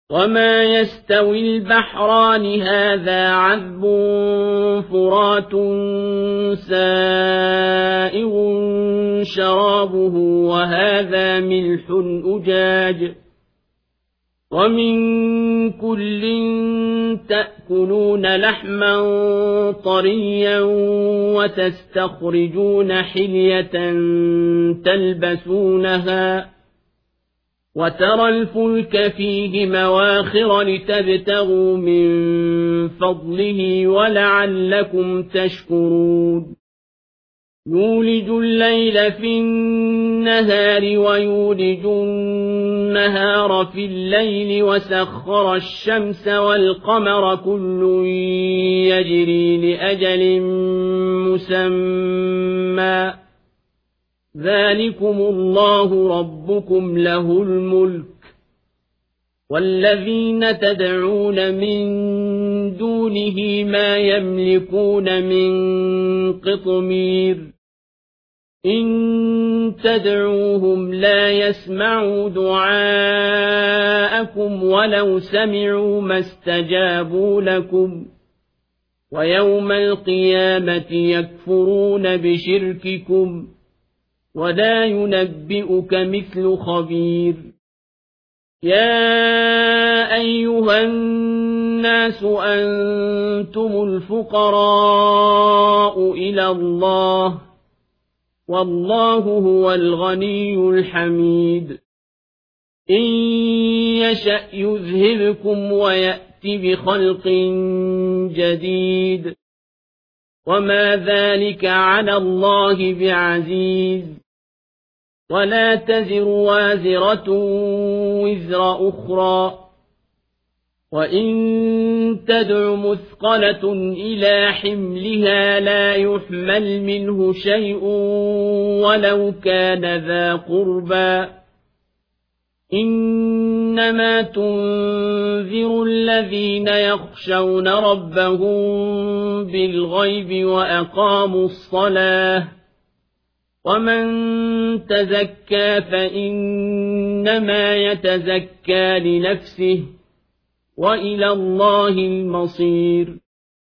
وما يستوي البحران هذا عذب فرات سائغ شرابه وهذا ملح أجاج ومن كل تأكلون لحما طريا وتستخرجون حلية تلبسونها وترى الفلك فيه مواخر لتبتغوا من فضله ولعلكم تشكرون يولج الليل في النهار ويولج النهار في الليل وسخر الشمس والقمر كل يجري لأجل مسمى ذلكم الله ربكم له الملك والذين تدعون من دونه ما يملكون من قطمير إن تدعوهم لا يسمعوا دعاءكم ولو سمعوا ما استجابوا لكم ويوم القيامة يكفرون بشرككم ولا ينبئك مثل خبير يا أيها الناس أنتم الفقراء إلى الله والله هو الغني الحميد إن يشأ يذهبكم ويأت بخلق جديد وما ذلك على الله بعزيز ولا تزر وازرة وزر أخرى وإن تدع مثقلة إلى حملها لا يحمل منه شيء ولو كان ذا قربى إنما تنذر الذين يخشون ربهم بالغيب وأقاموا الصلاة ومن تزكى فإنما يتزكى لنفسه وإلى الله المصير